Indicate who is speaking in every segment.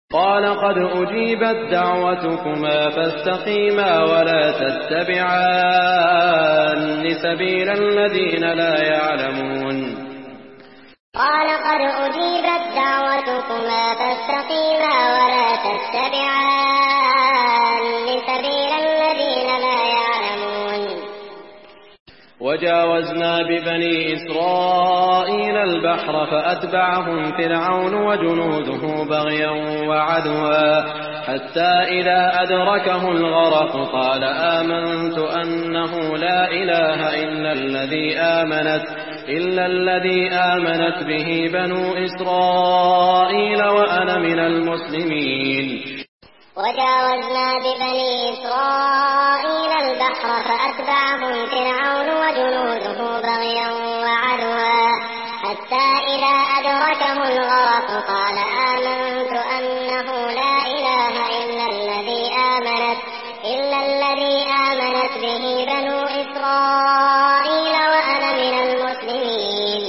Speaker 1: قال قد أجيبت دعوتكما فاستقيما ولا تتبعان سبيل الذين لا يعلمون
Speaker 2: قال قد أجيبت دعوتكما فاستقيما ولا تتبعان سبيل الذين لا يعلمون
Speaker 1: وجاوزنا ببني إسرائيل البحر فأتبعهم فرعون وجنوده بغيا وعدوا حتى إذا أدركه الغرق قال آمنت أنه لا إله إلا الذي آمنت به بنو إسرائيل وأنا من المسلمين
Speaker 2: وجاوزنا ببني إسرائيل البحر فأتبعهم فرعون وجنوده بغيا وعدوا حتى إذا أدركه الغرق قال آمنت أنه لا إله إلا الذي آمنت به بنو إسرائيل وأنا من المسلمين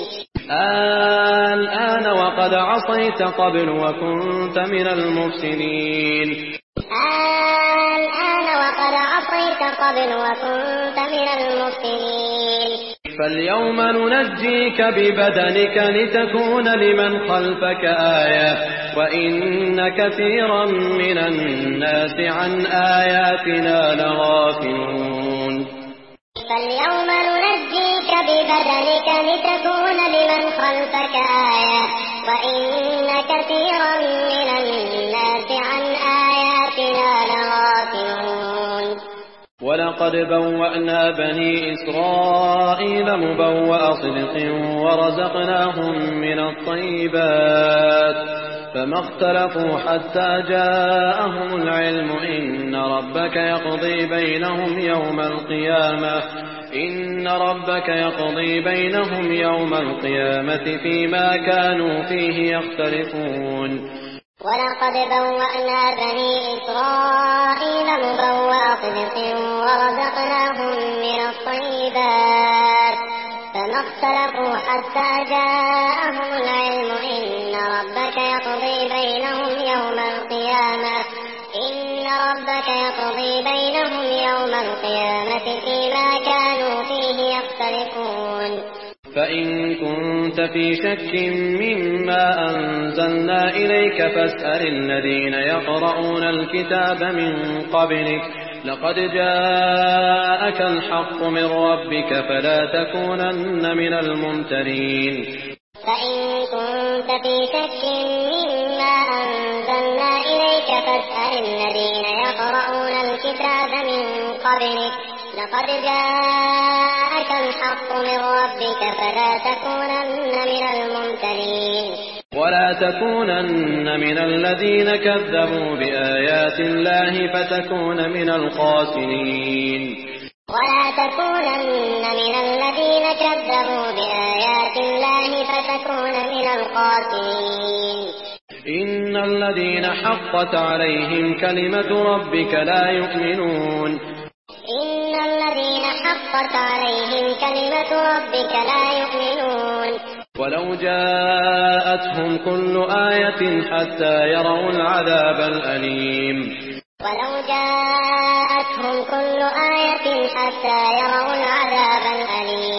Speaker 1: الآن وقد عصيت قبل وكنت من المفسدين
Speaker 2: الآن وقد عصيت قبل وكنت من المفسدين
Speaker 1: فاليوم ننجيك ببدنك لتكون لمن خلفك آية وإن كثيرا من الناس عن آياتنا لغافلون
Speaker 2: فاليوم ننجيك ببدنك لتكون لمن خلفك آية وإن كثيرا من الناس عن آياتنا لغافلون
Speaker 1: ولقد بوأنا بني إسرائيل مبوأ صدق ورزقناهم من الطيبات فما اختلفوا حتى جاءهم العلم إن ربك يقضي بينهم يوم القيامة فيما كانوا فيه يختلفون
Speaker 2: ولقد بوأنا بني إسرائيل مبوأ صدق ورزقناهم من الطيبات فما اختلفوا حتى جاءهم العلم إن ربك يقضي بينهم يوم القيامة فيما كانوا فيه يختلفون
Speaker 1: فإن كنت في شك مما أنزلنا إليك فاسأل الذين يقرؤون الكتاب من قبلك لقد جاءك الحق من ربك فلا تكونن من الممترين
Speaker 2: فإن كنت في شك مما أنزلنا إليك فاسأل الذين يقرؤون الكتاب من قبلك لقد جاءك الحق من ربك فلا تكونن من الممترين
Speaker 1: ولا تكونن من الذين كذبوا بآيات الله فتكون من الخاسرين
Speaker 2: ولا تكونن من الذين كذبوا بآيات الله فتكون من الخاسرين
Speaker 1: إن الذين حقت عليهم كلمة ربك لا يؤمنون
Speaker 2: إن الذين حقت عليهم كلمة ربك لا يؤمنون
Speaker 1: ولو جاءتهم كل آية حتى يروا العذاب الأليم
Speaker 2: ولو جاءتهم كل آية حتى يروا العذاب الأليم